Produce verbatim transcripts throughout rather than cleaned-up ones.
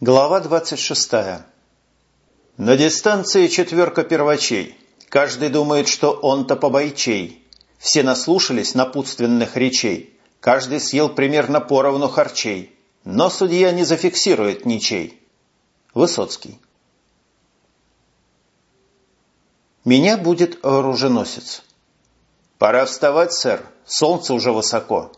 Глава двадцать шестая. На дистанции четверка первачей. Каждый думает, что он-то побойчей. Все наслушались напутственных речей. Каждый съел примерно поровну харчей. Но судья не зафиксирует ничей. Высоцкий. Меня будет оруженосец. Пора вставать, сэр. Солнце уже высоко.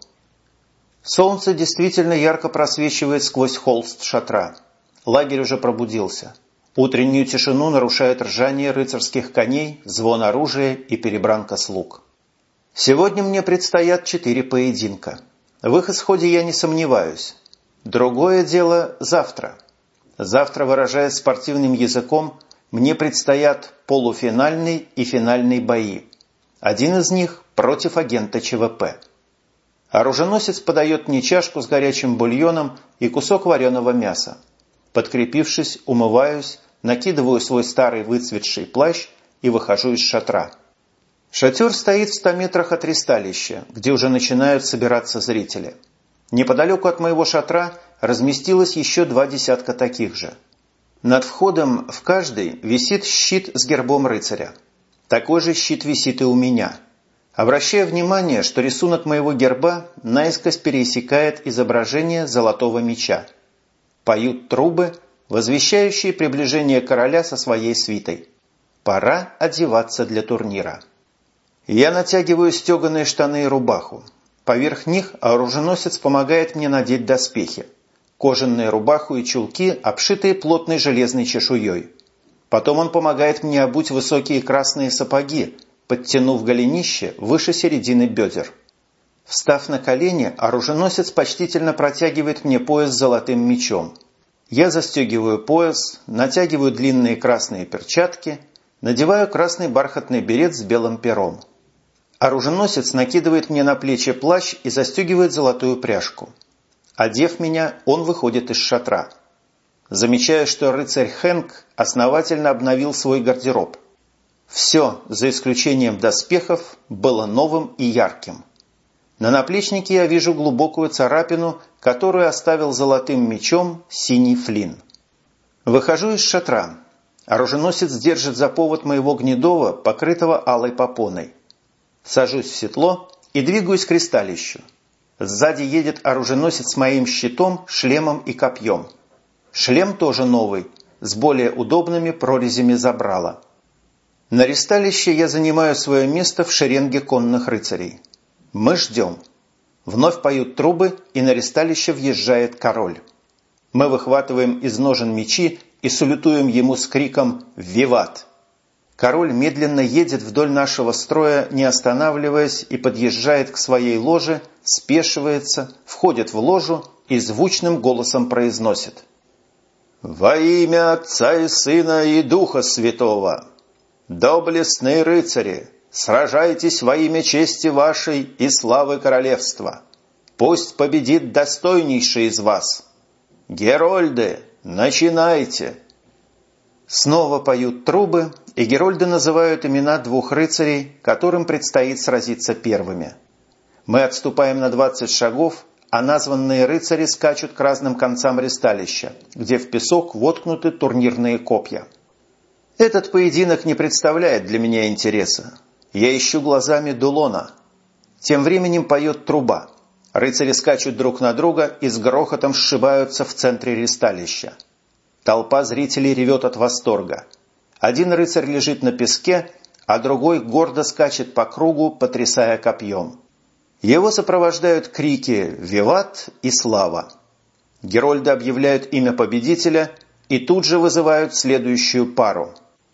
Солнце действительно ярко просвечивает сквозь холст шатра. Лагерь уже пробудился. Утреннюю тишину нарушает ржание рыцарских коней, звон оружия и перебранка слуг. Сегодня мне предстоят четыре поединка. В их исходе я не сомневаюсь. Другое дело завтра. Завтра, выражаясь спортивным языком, мне предстоят полуфинальный и финальный бои. Один из них против агента ЧВП. Оруженосец подает мне чашку с горячим бульоном и кусок вареного мяса. Подкрепившись, умываюсь, накидываю свой старый выцветший плащ и выхожу из шатра. Шатер стоит в ста метрах от ристалища, где уже начинают собираться зрители. Неподалеку от моего шатра разместилось еще два десятка таких же. Над входом в каждый висит щит с гербом рыцаря. Такой же щит висит и у меня. Обращаю внимание, что рисунок моего герба наискось пересекает изображение золотого меча. Поют трубы, возвещающие приближение короля со своей свитой. Пора одеваться для турнира. Я натягиваю стеганые штаны и рубаху. Поверх них оруженосец помогает мне надеть доспехи. Кожаные рубаху и чулки, обшитые плотной железной чешуей. Потом он помогает мне обуть высокие красные сапоги, подтянув голенище выше середины бедер. Встав на колени, оруженосец почтительно протягивает мне пояс с золотым мечом. Я застегиваю пояс, натягиваю длинные красные перчатки, надеваю красный бархатный берет с белым пером. Оруженосец накидывает мне на плечи плащ и застегивает золотую пряжку. Одев меня, он выходит из шатра. Замечаю, что рыцарь Хэнк основательно обновил свой гардероб. Все, за исключением доспехов, было новым и ярким. На наплечнике я вижу глубокую царапину, которую оставил золотым мечом синий флин. Выхожу из шатра. Оруженосец держит за повод моего гнедова, покрытого алой попоной. Сажусь в седло и двигаюсь к ристалищу. Сзади едет оруженосец с моим щитом, шлемом и копьем. Шлем тоже новый, с более удобными прорезями забрала. На ристалище я занимаю свое место в шеренге конных рыцарей. Мы ждем. Вновь поют трубы, и на ристалище въезжает король. Мы выхватываем из ножен мечи и салютуем ему с криком «Виват!». Король медленно едет вдоль нашего строя, не останавливаясь, и подъезжает к своей ложе, спешивается, входит в ложу и звучным голосом произносит: «Во имя Отца и Сына и Духа Святого! Доблестные рыцари! Сражайтесь во имя чести вашей и славы королевства! Пусть победит достойнейший из вас! Герольды, начинайте!» Снова поют трубы, и герольды называют имена двух рыцарей, которым предстоит сразиться первыми. Мы отступаем на двадцать шагов, а названные рыцари скачут к разным концам ристалища, где в песок воткнуты турнирные копья. Этот поединок не представляет для меня интереса. Я ищу глазами Дулона. Тем временем поет труба. Рыцари скачут друг на друга и с грохотом сшибаются в центре ристалища. Толпа зрителей ревет от восторга. Один рыцарь лежит на песке, а другой гордо скачет по кругу, потрясая копьем. Его сопровождают крики «Виват!» и «Слава!». Герольды объявляют имя победителя и тут же вызывают следующую пару.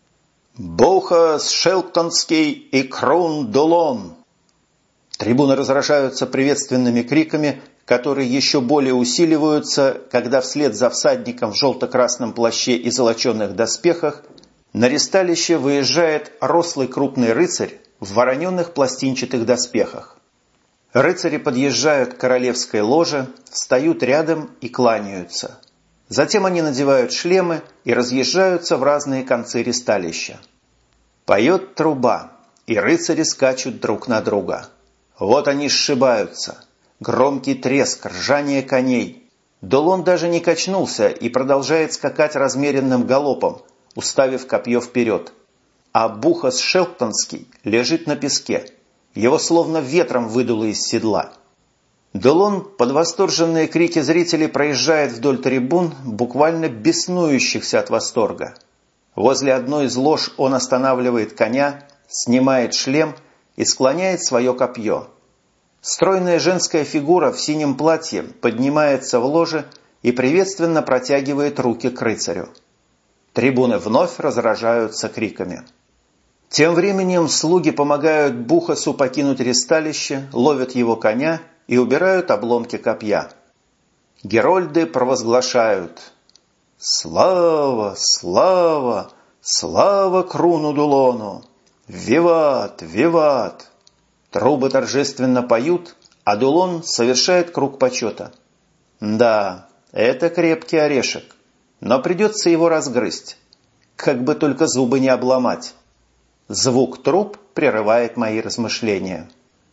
«Бухас Шелктонский и Крун Дулон!». Трибуны разражаются приветственными криками, которые еще более усиливаются, когда вслед за всадником в желто-красном плаще и золоченых доспехах на ристалище выезжает рослый крупный рыцарь в вороненных пластинчатых доспехах. Рыцари подъезжают к королевской ложе, встают рядом и кланяются. Затем они надевают шлемы и разъезжаются в разные концы ристалища. Поет труба, и рыцари скачут друг на друга. Вот они сшибаются. Громкий треск, ржание коней. Долон даже не качнулся и продолжает скакать размеренным галопом, уставив копье вперед. А Бухас Шелптонский лежит на песке. Его словно ветром выдуло из седла. Долон под восторженные крики зрителей проезжает вдоль трибун, буквально беснующихся от восторга. Возле одной из лож он останавливает коня, снимает шлем и склоняет свое копье. Стройная женская фигура в синем платье поднимается в ложе и приветственно протягивает руки к рыцарю. Трибуны вновь разражаются криками. Тем временем слуги помогают Бухасу покинуть ристалище, ловят его коня и убирают обломки копья. Герольды провозглашают: «Слава, слава, слава Круну Дулону! Виват, виват!» Трубы торжественно поют, а Дулон совершает круг почета. Да, это крепкий орешек, но придется его разгрызть, как бы только зубы не обломать. Звук труб прерывает мои размышления.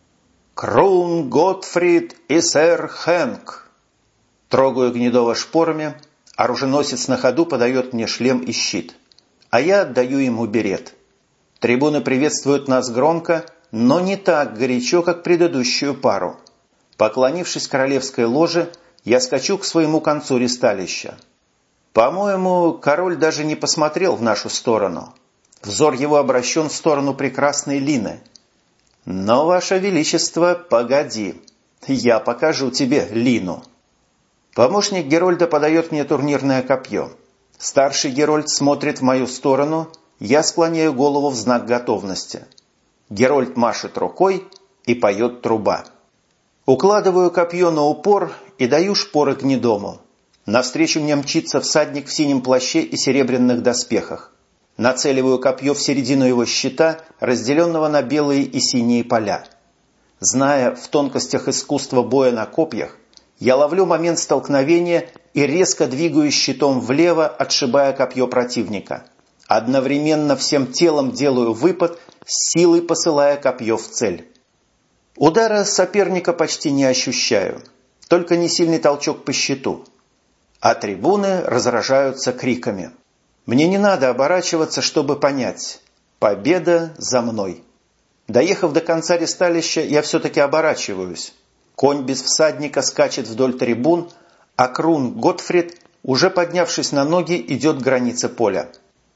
«Крун Готфрид и сэр Хэнк!» Трогаю Гнедова шпорами, оруженосец на ходу подает мне шлем и щит, а я отдаю ему берет. Трибуны приветствуют нас громко, но не так горячо, как предыдущую пару. Поклонившись королевской ложе, я скачу к своему концу ристалища. По-моему, король даже не посмотрел в нашу сторону. Взор его обращен в сторону прекрасной Лины. Но, Ваше Величество, погоди, я покажу тебе Лину. Помощник Герольда подает мне турнирное копье. Старший Герольд смотрит в мою сторону, я склоняю голову в знак готовности. Герольд машет рукой и поет труба. Укладываю копье на упор и даю шпоры Гнедому. Навстречу мне мчится всадник в синем плаще и серебряных доспехах. Нацеливаю копье в середину его щита, разделенного на белые и синие поля. Зная в тонкостях искусства боя на копьях, я ловлю момент столкновения и резко двигаю щитом влево, отшибая копье противника. Одновременно всем телом делаю выпад, с силой посылая копье в цель. Удара соперника почти не ощущаю, только несильный толчок по щиту. А трибуны разражаются криками. Мне не надо оборачиваться, чтобы понять. Победа за мной. Доехав до конца ристалища, я все-таки оборачиваюсь. Конь без всадника скачет вдоль трибун, а Крун Готфрид, уже поднявшись на ноги, идет к границе поля.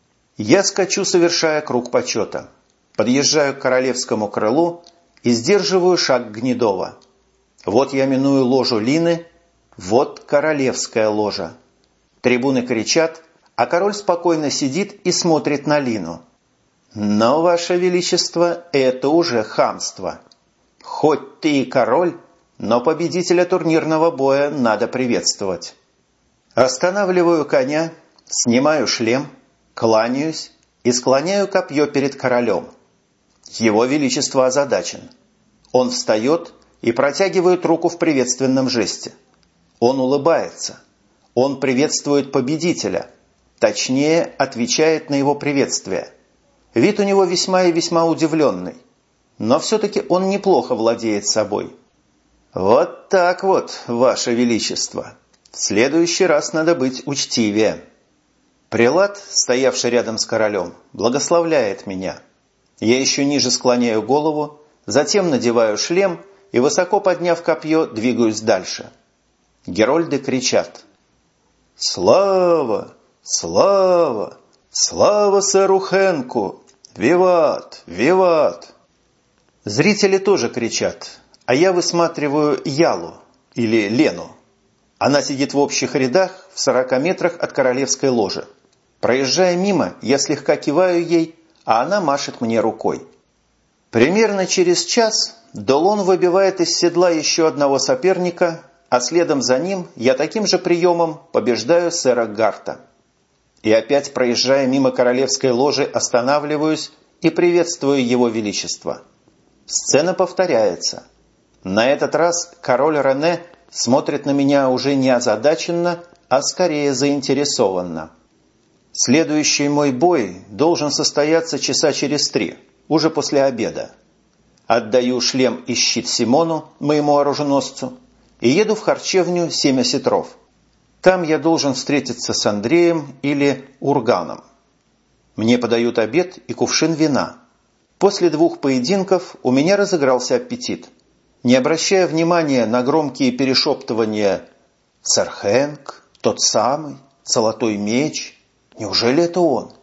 Я скачу, совершая круг почета. Подъезжаю к королевскому крылу и сдерживаю шаг Гнедова. Вот я миную ложу Лины, вот королевская ложа. Трибуны кричат, а король спокойно сидит и смотрит на Лину. Но, Ваше Величество, это уже хамство. Хоть ты и король, но победителя турнирного боя надо приветствовать. Останавливаю коня, снимаю шлем, кланяюсь и склоняю копье перед королем. Его Величество озадачен. Он встает и протягивает руку в приветственном жесте. Он улыбается. Он приветствует победителя. Точнее, отвечает на его приветствие. Вид у него весьма и весьма удивленный. Но все-таки он неплохо владеет собой. Вот так вот, Ваше Величество. В следующий раз надо быть учтивее. Прелат, стоявший рядом с королем, благословляет меня. Я еще ниже склоняю голову, затем надеваю шлем и, высоко подняв копье, двигаюсь дальше. Герольды кричат: «Слава! Слава! Слава сэру Хэнку! Виват! Виват!» Зрители тоже кричат, а я высматриваю Ялу, или Лену. Она сидит в общих рядах в сорока метрах от королевской ложи. Проезжая мимо, я слегка киваю ей, а она машет мне рукой. Примерно через час Долон выбивает из седла еще одного соперника, а следом за ним я таким же приемом побеждаю сэра Гарта. И опять, проезжая мимо королевской ложи, останавливаюсь и приветствую его величество. Сцена повторяется. На этот раз король Рене смотрит на меня уже не озадаченно, а скорее заинтересованно. Следующий мой бой должен состояться часа через три, уже после обеда. Отдаю шлем и щит Симону, моему оруженосцу, и еду в харчевню «Семь осетров». Там я должен встретиться с Андреем или Урганом. Мне подают обед и кувшин вина. После двух поединков у меня разыгрался аппетит. Не обращая внимания на громкие перешептывания «Сэр Хэнк», «Тот самый», «Золотой меч», неужели это он?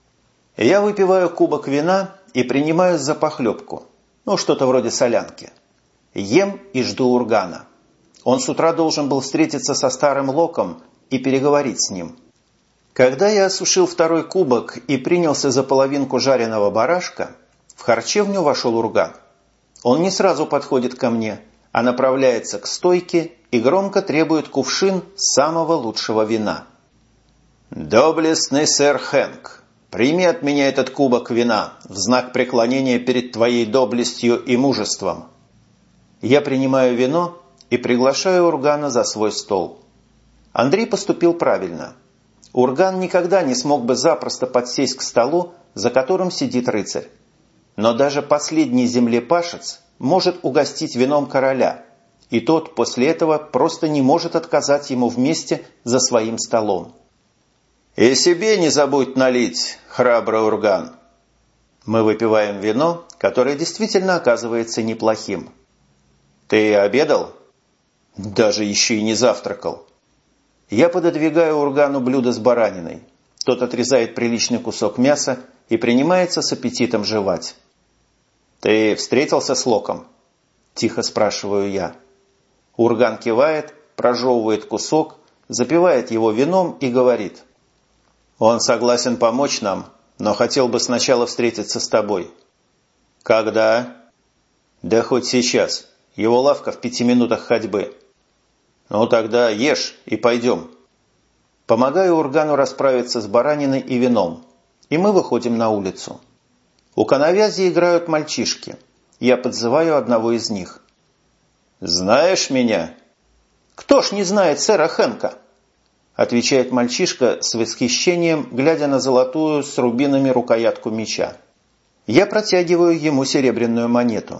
Я выпиваю кубок вина и принимаюсь за похлебку, ну что-то вроде солянки. Ем и жду Ургана. Он с утра должен был встретиться со старым Локом и переговорить с ним. Когда я осушил второй кубок и принялся за половинку жареного барашка, в харчевню вошел Урган. Он не сразу подходит ко мне, а направляется к стойке и громко требует кувшин самого лучшего вина. «Доблестный сэр Хэнк, прими от меня этот кубок вина в знак преклонения перед твоей доблестью и мужеством». Я принимаю вино и приглашаю Ургана за свой стол. Андрей поступил правильно. Урган никогда не смог бы запросто подсесть к столу, за которым сидит рыцарь. Но даже последний землепашец может угостить вином короля, и тот после этого просто не может отказать ему вместе за своим столом. «И себе не забудь налить, храбрый Урган». Мы выпиваем вино, которое действительно оказывается неплохим. «Ты обедал?» «Даже еще и не завтракал». Я пододвигаю Ургану блюдо с бараниной. Тот отрезает приличный кусок мяса и принимается с аппетитом жевать. «Ты встретился с Локом?» – тихо спрашиваю я. Урган кивает, прожевывает кусок, запивает его вином и говорит: «Он согласен помочь нам, но хотел бы сначала встретиться с тобой». «Когда?» «Да хоть сейчас. Его лавка в пяти минутах ходьбы». «Ну тогда ешь и пойдем». Помогаю Ургану расправиться с бараниной и вином, и мы выходим на улицу. У коновязи играют мальчишки. Я подзываю одного из них. «Знаешь меня?» «Кто ж не знает сэра Хэнка?» Отвечает мальчишка с восхищением, глядя на золотую с рубинами рукоятку меча. Я протягиваю ему серебряную монету.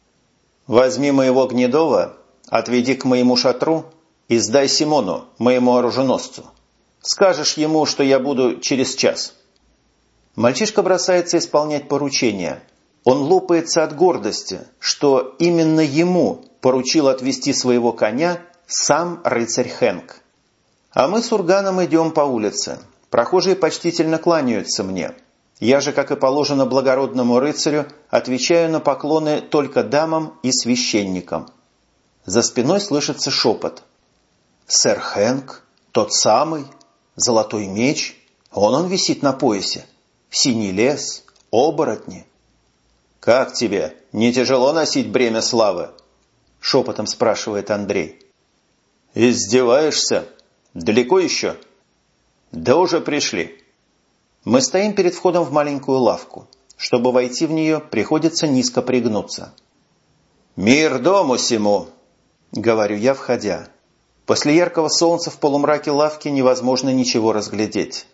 «Возьми моего Гнедова, отведи к моему шатру и сдай Симону, моему оруженосцу. Скажешь ему, что я буду через час». Мальчишка бросается исполнять поручение. Он лопается от гордости, что именно ему поручил отвести своего коня сам рыцарь Хэнк. А мы с Урганом идем по улице. Прохожие почтительно кланяются мне. Я же, как и положено благородному рыцарю, отвечаю на поклоны только дамам и священникам. За спиной слышится шепот. «Сэр Хэнк? Тот самый? Золотой меч? Вон он висит на поясе. Синий лес? Оборотни?» «Как тебе? Не тяжело носить бремя славы?» Шепотом спрашивает Андрей. «Издеваешься? Далеко еще?» «Да уже пришли». Мы стоим перед входом в маленькую лавку. Чтобы войти в нее, приходится низко пригнуться. «Мир дому сему!» — говорю я, входя. После яркого солнца в полумраке лавки невозможно ничего разглядеть.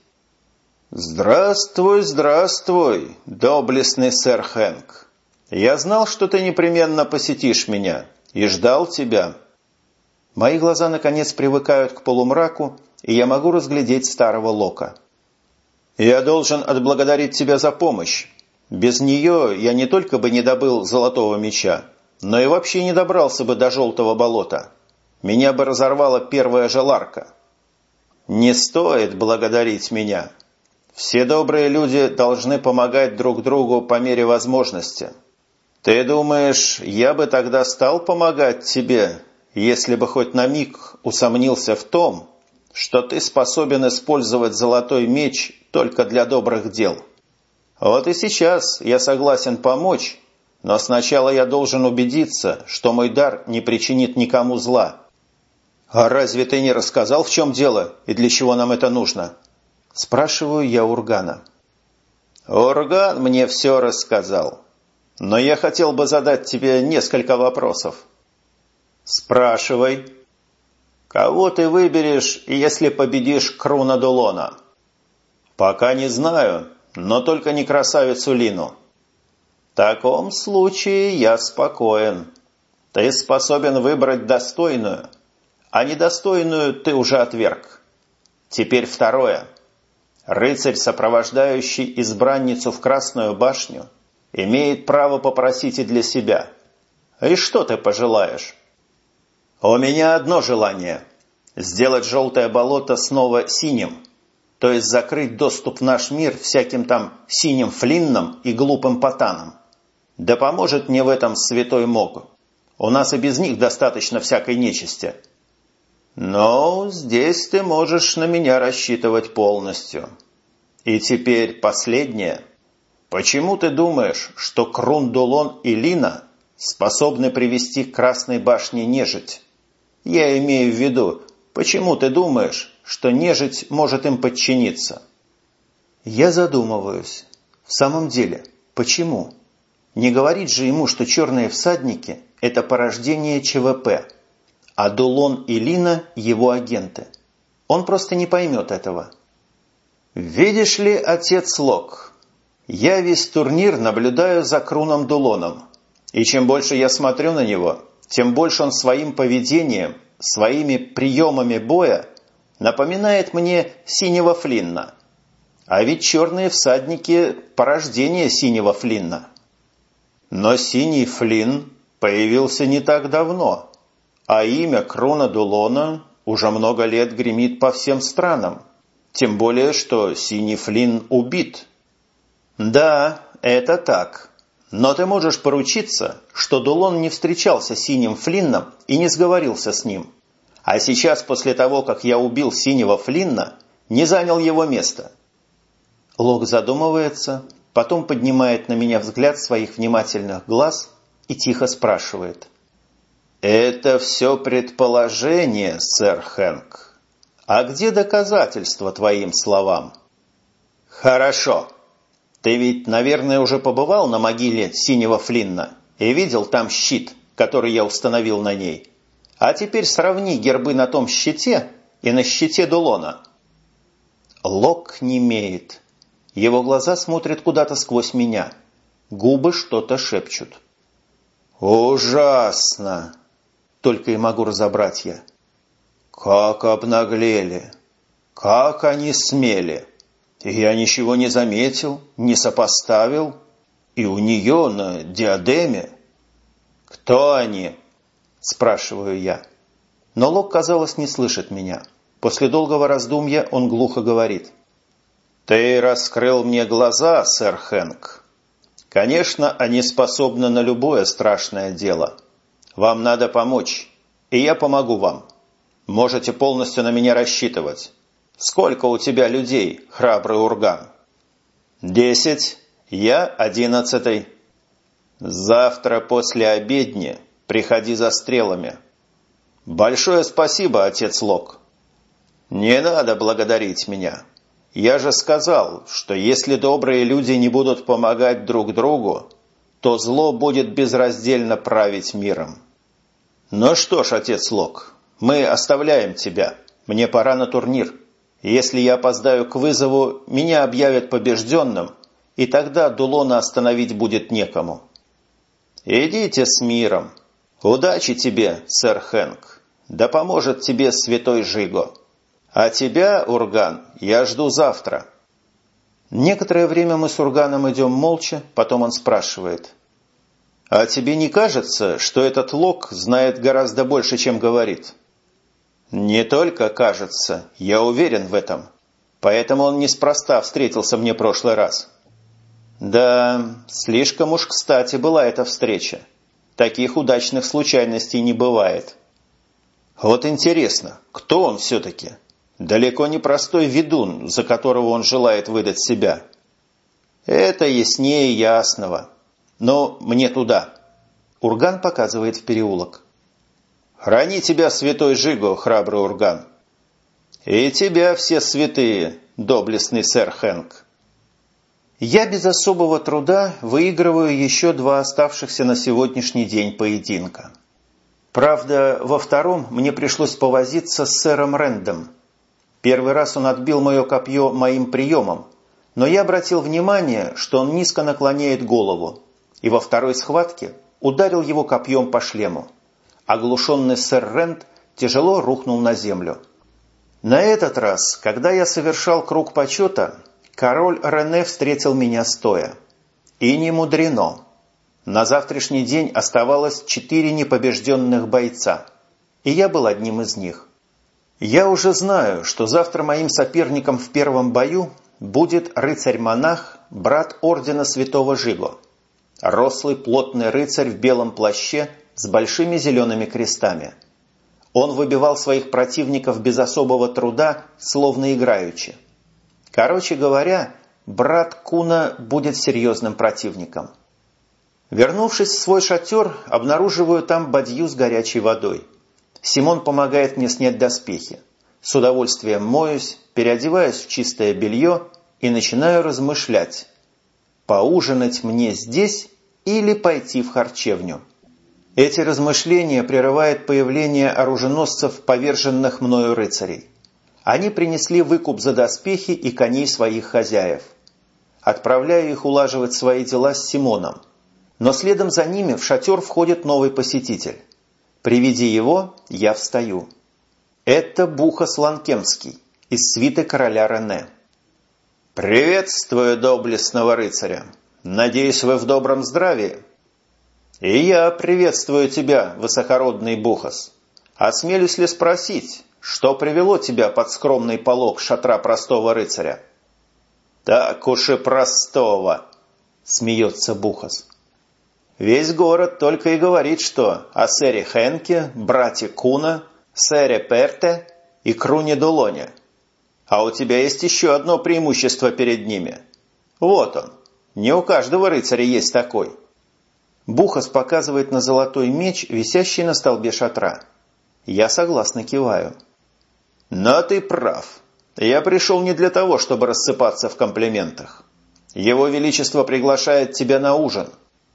«Здравствуй, здравствуй, доблестный сэр Хэнк. Я знал, что ты непременно посетишь меня, и ждал тебя». Мои глаза, наконец, привыкают к полумраку, и я могу разглядеть старого Лока. «Я должен отблагодарить тебя за помощь. Без нее я не только бы не добыл золотого меча, но и вообще не добрался бы до желтого болота. Меня бы разорвала первая же ларка». «Не стоит благодарить меня. Все добрые люди должны помогать друг другу по мере возможности. Ты думаешь, я бы тогда стал помогать тебе, если бы хоть на миг усомнился в том, что ты способен использовать золотой меч только для добрых дел? Вот и сейчас я согласен помочь, но сначала я должен убедиться, что мой дар не причинит никому зла». «А разве ты не рассказал, в чем дело и для чего нам это нужно?» Спрашиваю я Ургана. «Урган мне все рассказал, но я хотел бы задать тебе несколько вопросов». «Спрашивай». «Кого ты выберешь, если победишь Круна Дулона?» «Пока не знаю, но только не красавицу Лину». «В таком случае я спокоен. Ты способен выбрать достойную, а недостойную ты уже отверг. Теперь второе. Рыцарь, сопровождающий избранницу в Красную башню, имеет право попросить и для себя. И что ты пожелаешь? У меня одно желание – сделать желтое болото снова синим, то есть закрыть доступ в наш мир всяким там синим флиннам и глупым потанам. Да поможет мне в этом святой Мог. У нас и без них достаточно всякой нечисти. Но здесь ты можешь на меня рассчитывать полностью. И теперь последнее. Почему ты думаешь, что Крун-Дулон и Лина способны привести к Красной башне нежить? Я имею в виду, почему ты думаешь, что нежить может им подчиниться? Я задумываюсь. В самом деле, почему? Не говорить же ему, что черные всадники – это порождение ЧВП, а Дулон и Лина – его агенты. Он просто не поймет этого. Видишь ли, отец Лок, я весь турнир наблюдаю за Круном Дулоном, и чем больше я смотрю на него, тем больше он своим поведением, своими приемами боя напоминает мне синего Флинна. А ведь черные всадники – порождение синего Флинна. Но синий Флинн появился не так давно, а имя Круна Дулона уже много лет гремит по всем странам, тем более, что синий Флинн убит. Да, это так. Но ты можешь поручиться, что Дулон не встречался с синим Флинном и не сговорился с ним. А сейчас, после того, как я убил синего Флинна, не занял его место. Лок задумывается, потом поднимает на меня взгляд своих внимательных глаз и тихо спрашивает. «Это все предположение, сэр Хэнк. А где доказательства твоим словам?» «Хорошо. Ты ведь, наверное, уже побывал на могиле синего Флинна и видел там щит, который я установил на ней. А теперь сравни гербы на том щите и на щите Дулона». Лок немеет. Его глаза смотрят куда-то сквозь меня. Губы что-то шепчут. «Ужасно!» — только и могу разобрать я. «Как обнаглели! Как они смели! Я ничего не заметил, не сопоставил. И у нее на диадеме...» «Кто они?» — спрашиваю я. Но Лок, казалось, не слышит меня. После долгого раздумья он глухо говорит. «Ты раскрыл мне глаза, сэр Хэнк. Конечно, они способны на любое страшное дело. Вам надо помочь, и я помогу вам. Можете полностью на меня рассчитывать. Сколько у тебя людей, храбрый Урган?» «Десять. Я одиннадцатый. Завтра после обедни приходи за стрелами». «Большое спасибо, отец Лок». «Не надо благодарить меня. Я же сказал, что если добрые люди не будут помогать друг другу, то зло будет безраздельно править миром». «Ну что ж, отец Лок, мы оставляем тебя. Мне пора на турнир. Если я опоздаю к вызову, меня объявят побежденным, и тогда Дулона остановить будет некому». «Идите с миром. Удачи тебе, сэр Хэнк. Да поможет тебе святой Жиго. А тебя, Урган, я жду завтра». Некоторое время мы с Урганом идем молча, потом он спрашивает. «А тебе не кажется, что этот Лок знает гораздо больше, чем говорит?» «Не только кажется, я уверен в этом. Поэтому он неспроста встретился мне прошлый раз». «Да, слишком уж кстати была эта встреча. Таких удачных случайностей не бывает». «Вот интересно, кто он все-таки? Далеко не простой ведун, за которого он желает выдать себя». «Это яснее ясного. Но мне туда». Урган показывает в переулок. «Храни тебя, святой Жиго, храбрый Урган. И тебя все святые, доблестный сэр Хэнк». Я без особого труда выигрываю еще два оставшихся на сегодняшний день поединка. Правда, во втором мне пришлось повозиться с сэром Рэндом. Первый раз он отбил мое копье моим приемом, но я обратил внимание, что он низко наклоняет голову, и во второй схватке ударил его копьем по шлему. Оглушенный сэр Рэнд тяжело рухнул на землю. На этот раз, когда я совершал круг почета, король Рене встретил меня стоя. И не мудрено. На завтрашний день оставалось четыре непобежденных бойца, и я был одним из них. Я уже знаю, что завтра моим соперником в первом бою будет рыцарь-монах, брат ордена святого Жиго. Рослый плотный рыцарь в белом плаще с большими зелеными крестами. Он выбивал своих противников без особого труда, словно играючи. Короче говоря, брат Куна будет серьезным противником. Вернувшись в свой шатер, обнаруживаю там бадью с горячей водой. Симон помогает мне снять доспехи. С удовольствием моюсь, переодеваюсь в чистое белье и начинаю размышлять. Поужинать мне здесь или пойти в харчевню? Эти размышления прерывает появление оруженосцев, поверженных мною рыцарей. Они принесли выкуп за доспехи и коней своих хозяев. Отправляю их улаживать свои дела с Симоном. Но следом за ними в шатер входит новый посетитель. При виде его я встаю. Это Бухас Ланкемский из свиты короля Рене. «Приветствую доблестного рыцаря. Надеюсь, вы в добром здравии?» «И я приветствую тебя, высокородный Бухас. Осмелюсь ли спросить, что привело тебя под скромный полог шатра простого рыцаря?» «Так уж и простого», — смеется Бухас. «Весь город только и говорит, что о сэре Хенке, брате Куна, сэре Перте и Круне Дулоне. А у тебя есть еще одно преимущество перед ними. Вот он. Не у каждого рыцаря есть такой». Бухас показывает на золотой меч, висящий на столбе шатра. Я согласно киваю. «Но ты прав. Я пришел не для того, чтобы рассыпаться в комплиментах. Его Величество приглашает тебя на ужин».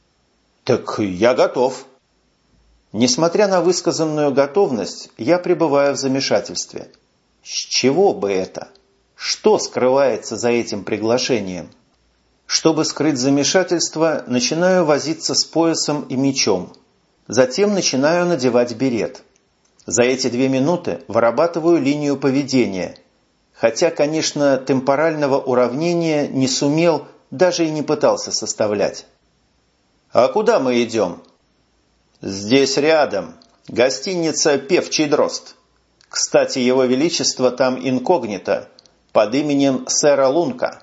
«Так я готов». Несмотря на высказанную готовность, я пребываю в замешательстве. С чего бы это? Что скрывается за этим приглашением? Чтобы скрыть замешательство, начинаю возиться с поясом и мечом. Затем начинаю надевать берет. За эти две минуты вырабатываю линию поведения. Хотя, конечно, темпорального уравнения не сумел, даже и не пытался составлять. «А куда мы идем?» «Здесь рядом. Гостиница «Певчий дрозд». Кстати, его величество там инкогнито, под именем сэра Лунка».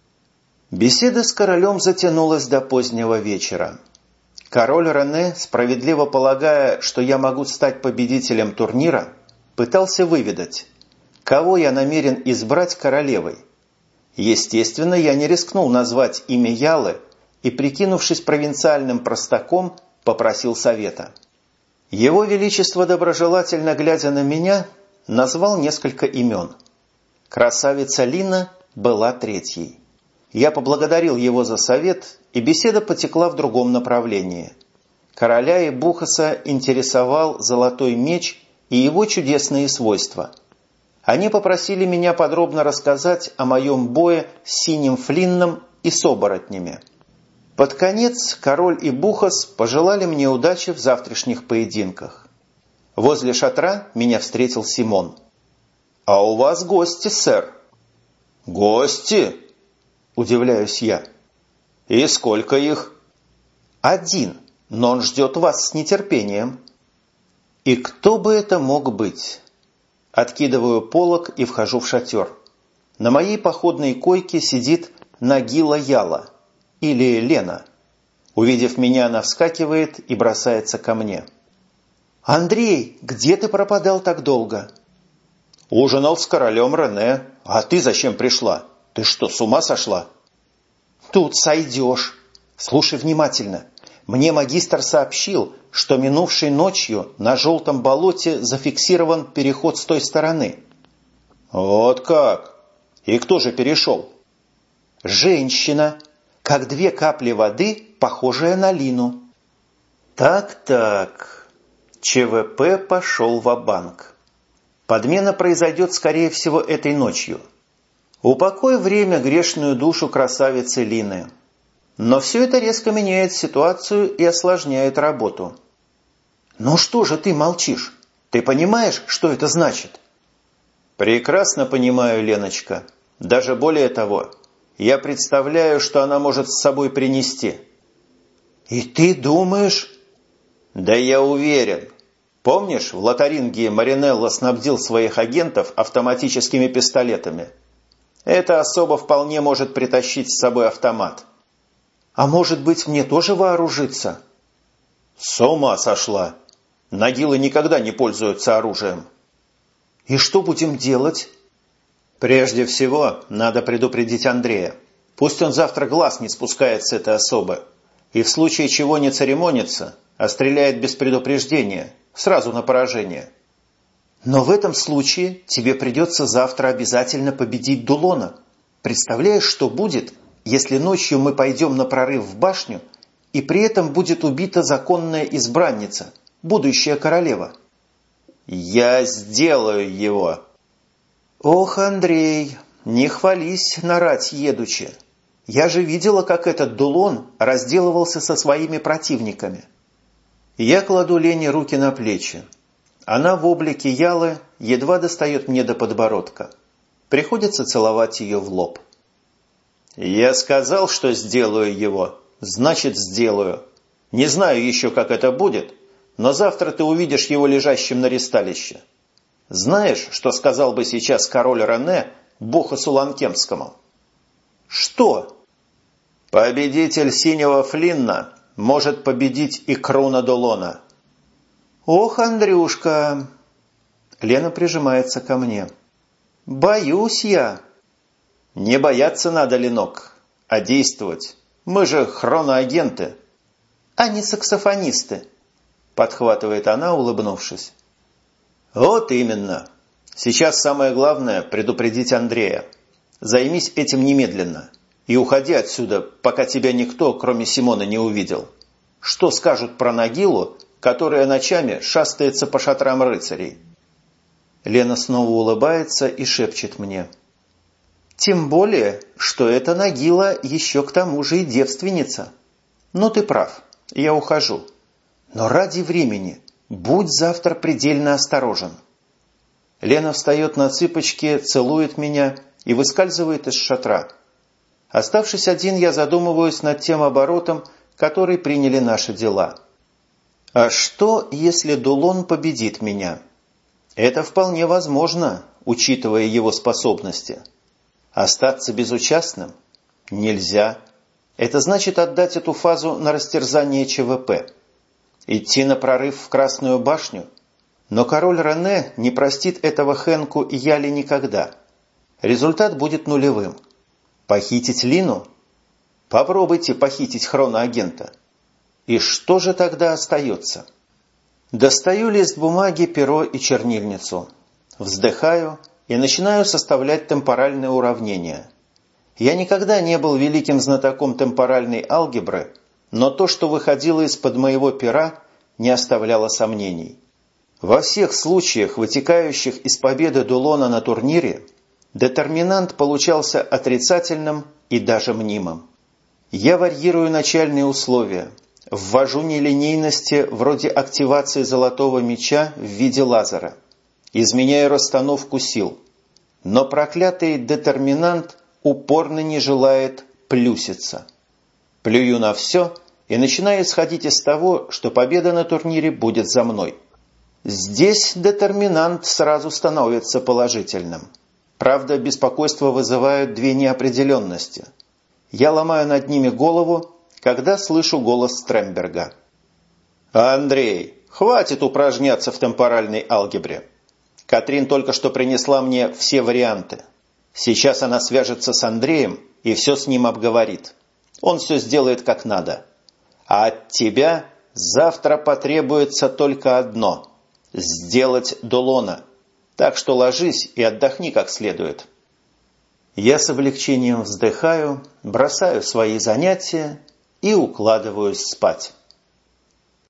Беседа с королем затянулась до позднего вечера. Король Рене, справедливо полагая, что я могу стать победителем турнира, пытался выведать, кого я намерен избрать королевой. Естественно, я не рискнул назвать имя Ялы и, прикинувшись провинциальным простаком, попросил совета. Его Величество, доброжелательно глядя на меня, назвал несколько имен. Красавица Лина была третьей. Я поблагодарил его за совет, и беседа потекла в другом направлении. Короля и Бухаса интересовал золотой меч и его чудесные свойства. Они попросили меня подробно рассказать о моем бое с синим флинном и с оборотнями. Под конец король и Бухас пожелали мне удачи в завтрашних поединках. Возле шатра меня встретил Симон. «А у вас гости, сэр». «Гости?» – удивляюсь я. «И сколько их?» «Один, но он ждет вас с нетерпением». «И кто бы это мог быть?» Откидываю полог и вхожу в шатер. На моей походной койке сидит Нагила Яла, или Лена. Увидев меня, она вскакивает и бросается ко мне. «Андрей, где ты пропадал так долго?» «Ужинал с королем Рене. А ты зачем пришла? Ты что, с ума сошла?» «Тут сойдешь. Слушай внимательно. Мне магистр сообщил, что минувшей ночью на желтом болоте зафиксирован переход с той стороны». «Вот как? И кто же перешел?» «Женщина. Как две капли воды, похожая на Лину». «Так-так. ЧВП пошел ва-банк. Подмена произойдет, скорее всего, этой ночью. Упокой время грешную душу красавицы Лины. Но все это резко меняет ситуацию и осложняет работу». «Ну что же ты молчишь? Ты понимаешь, что это значит?» Прекрасно понимаю, Леночка. Даже более того, я представляю, что она может с собой принести. И ты думаешь? Да я уверен. Помнишь, в Лотарингии Маринелло снабдил своих агентов автоматическими пистолетами? Эта особа вполне может притащить с собой автомат. А может быть, мне тоже вооружиться? С ума сошла. Нагилы никогда не пользуются оружием. И что будем делать? Прежде всего, надо предупредить Андрея. Пусть он завтра глаз не спускает с этой особы. И в случае чего не церемонится, а стреляет без предупреждения, сразу на поражение. Но в этом случае тебе придется завтра обязательно победить Дулона. Представляешь, что будет, если ночью мы пойдем на прорыв в башню, и при этом будет убита законная избранница, будущая королева? Я сделаю его. Ох, Андрей, не хвались нарать едучи. Я же видела, как этот Дулон разделывался со своими противниками. Я кладу Лене руки на плечи. Она в облике Ялы едва достает мне до подбородка. Приходится целовать ее в лоб. Я сказал, что сделаю его, значит сделаю. Не знаю еще, как это будет, но завтра ты увидишь его лежащим на ристалище. Знаешь, что сказал бы сейчас король Рене Бохасу Ланкемскому? Что? Победитель синего Флинна может победить и Круна Дулона. Ох, Андрюшка! Лена прижимается ко мне. Боюсь я. Не бояться надо, Ленок, а действовать. Мы же хроноагенты. А не саксофонисты, подхватывает она, улыбнувшись. Вот именно. Сейчас самое главное – предупредить Андрея. Займись этим немедленно. И уходи отсюда, пока тебя никто, кроме Симона, не увидел. Что скажут про Нагилу, которая ночами шастается по шатрам рыцарей? Лена снова улыбается и шепчет мне. Тем более, что эта Нагила еще к тому же и девственница. Ну, ты прав, я ухожу. Но ради времени будь завтра предельно осторожен. Лена встает на цыпочки, целует меня и выскальзывает из шатра. Оставшись один, я задумываюсь над тем оборотом, который приняли наши дела. А что, если Дулон победит меня? Это вполне возможно, учитывая его способности. Остаться безучастным? Нельзя. Это значит отдать эту фазу на растерзание ЧВП. Идти на прорыв в Красную башню? Но король Рене не простит этого Хэнку и Яле никогда. Результат будет нулевым. Похитить Лину? Попробуйте похитить хроноагента. И что же тогда остается? Достаю лист бумаги, перо и чернильницу. Вздыхаю и начинаю составлять темпоральные уравнения. Я никогда не был великим знатоком темпоральной алгебры, но то, что выходило из-под моего пера, не оставляло сомнений. Во всех случаях, вытекающих из победы Дулона на турнире, детерминант получался отрицательным и даже мнимым. Я варьирую начальные условия, ввожу нелинейности вроде активации золотого меча в виде лазера, изменяю расстановку сил, но проклятый детерминант упорно не желает плюситься. Плюю на все и начинаю исходить из того, что победа на турнире будет за мной. Здесь детерминант сразу становится положительным. Правда, беспокойство вызывают две неопределенности. Я ломаю над ними голову, когда слышу голос Стремберга. «Андрей, хватит упражняться в темпоральной алгебре. Катрин только что принесла мне все варианты. Сейчас она свяжется с Андреем и все с ним обговорит. Он все сделает как надо. А от тебя завтра потребуется только одно – сделать Дулона. Так что ложись и отдохни как следует». Я с облегчением вздыхаю, бросаю свои занятия и укладываюсь спать.